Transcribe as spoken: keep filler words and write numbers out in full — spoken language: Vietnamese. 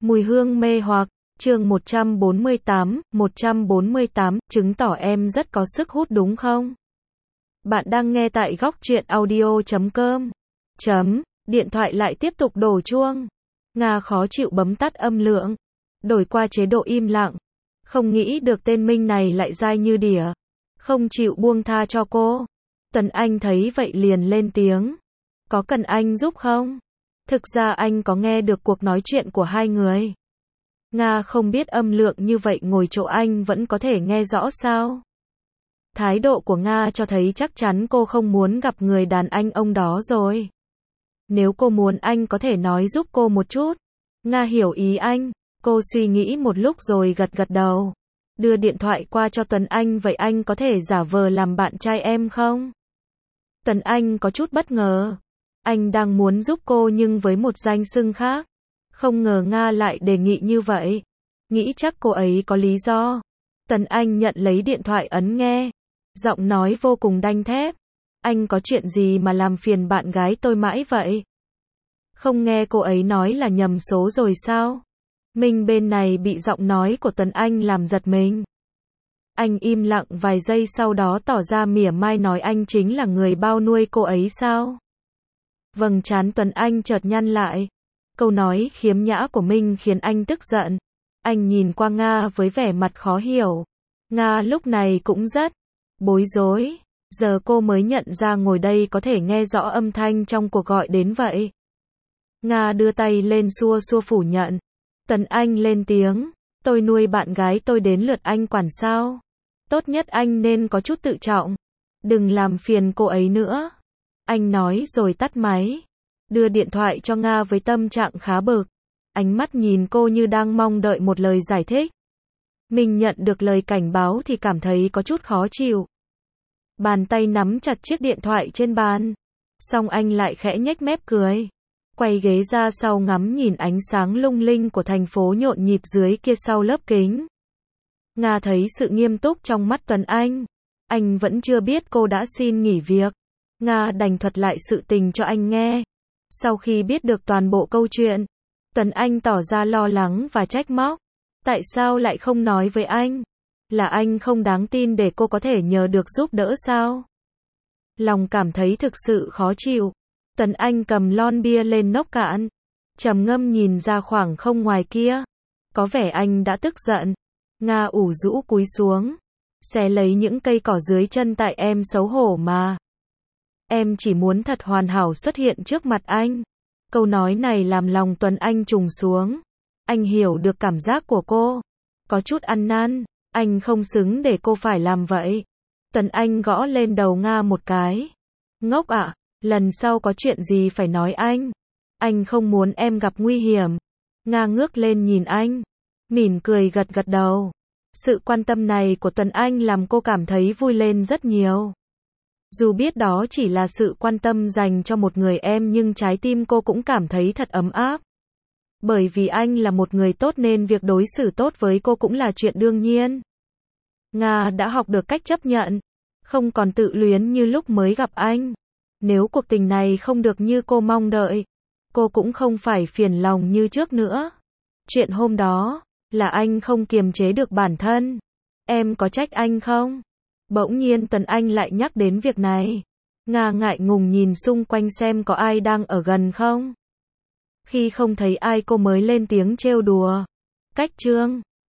Mùi hương mê hoặc, chương một trăm bốn mươi tám, một trăm bốn mươi tám, chứng tỏ em rất có sức hút đúng không? Bạn đang nghe tại góc truyện audio chấm com. Chấm, điện thoại lại tiếp tục đổ chuông. Nga khó chịu bấm tắt âm lượng, đổi qua chế độ im lặng. Không nghĩ được tên Minh này lại dai như đỉa, không chịu buông tha cho cô. Tuấn Anh thấy vậy liền lên tiếng. Có cần anh giúp không? Thực ra anh có nghe được cuộc nói chuyện của hai người. Nga không biết âm lượng như vậy ngồi chỗ anh vẫn có thể nghe rõ sao? Thái độ của Nga cho thấy chắc chắn cô không muốn gặp người đàn anh ông đó rồi. Nếu cô muốn anh có thể nói giúp cô một chút. Nga hiểu ý anh, cô suy nghĩ một lúc rồi gật gật đầu. Đưa điện thoại qua cho Tuấn Anh, vậy anh có thể giả vờ làm bạn trai em không? Tuấn Anh có chút bất ngờ. Anh đang muốn giúp cô nhưng với một danh xưng khác. Không ngờ Nga lại đề nghị như vậy. Nghĩ chắc cô ấy có lý do. Tuấn Anh nhận lấy điện thoại ấn nghe. Giọng nói vô cùng đanh thép. Anh có chuyện gì mà làm phiền bạn gái tôi mãi vậy? Không nghe cô ấy nói là nhầm số rồi sao? Mình bên này bị giọng nói của Tuấn Anh làm giật mình. Anh im lặng vài giây sau đó tỏ ra mỉa mai nói anh chính là người bao nuôi cô ấy sao? Vầng trán Tuấn Anh chợt nhăn lại. Câu nói khiếm nhã của Minh khiến anh tức giận. Anh nhìn qua Nga với vẻ mặt khó hiểu. Nga lúc này cũng rất bối rối. Giờ cô mới nhận ra ngồi đây có thể nghe rõ âm thanh trong cuộc gọi đến vậy. Nga đưa tay lên xua xua phủ nhận. Tuấn Anh lên tiếng. Tôi nuôi bạn gái tôi đến lượt anh quản sao? Tốt nhất anh nên có chút tự trọng. Đừng làm phiền cô ấy nữa. Anh nói rồi tắt máy. Đưa điện thoại cho Nga với tâm trạng khá bực. Ánh mắt nhìn cô như đang mong đợi một lời giải thích. Mình nhận được lời cảnh báo thì cảm thấy có chút khó chịu. Bàn tay nắm chặt chiếc điện thoại trên bàn. Xong anh lại khẽ nhếch mép cười. Quay ghế ra sau ngắm nhìn ánh sáng lung linh của thành phố nhộn nhịp dưới kia sau lớp kính. Nga thấy sự nghiêm túc trong mắt Tuấn Anh. Anh vẫn chưa biết cô đã xin nghỉ việc. Nga đành thuật lại sự tình cho anh nghe. Sau khi biết được toàn bộ câu chuyện, Tuấn Anh tỏ ra lo lắng và trách móc. Tại sao lại không nói với anh? Là anh không đáng tin để cô có thể nhờ được giúp đỡ sao? Lòng cảm thấy thực sự khó chịu. Tuấn Anh cầm lon bia lên nốc cạn. Trầm ngâm nhìn ra khoảng không ngoài kia. Có vẻ anh đã tức giận. Nga ủ rũ cúi xuống. Xé lấy những cây cỏ dưới chân tại em xấu hổ mà. Em chỉ muốn thật hoàn hảo xuất hiện trước mặt anh. Câu nói này làm lòng Tuấn Anh trùng xuống. Anh hiểu được cảm giác của cô. Có chút ăn năn. Anh không xứng để cô phải làm vậy. Tuấn Anh gõ lên đầu Nga một cái. Ngốc ạ, lần sau có chuyện gì phải nói anh. Anh không muốn em gặp nguy hiểm. Nga ngước lên nhìn anh. Mỉm cười gật gật đầu. Sự quan tâm này của Tuấn Anh làm cô cảm thấy vui lên rất nhiều. Dù biết đó chỉ là sự quan tâm dành cho một người em nhưng trái tim cô cũng cảm thấy thật ấm áp. Bởi vì anh là một người tốt nên việc đối xử tốt với cô cũng là chuyện đương nhiên. Nga đã học được cách chấp nhận, không còn tự luyến như lúc mới gặp anh. Nếu cuộc tình này không được như cô mong đợi, cô cũng không phải phiền lòng như trước nữa. Chuyện hôm đó, là anh không kiềm chế được bản thân. Em có trách anh không? Bỗng nhiên Tuấn Anh lại nhắc đến việc này. Nga ngại ngùng nhìn xung quanh xem có ai đang ở gần không. Khi không thấy ai cô mới lên tiếng trêu đùa. Cách chương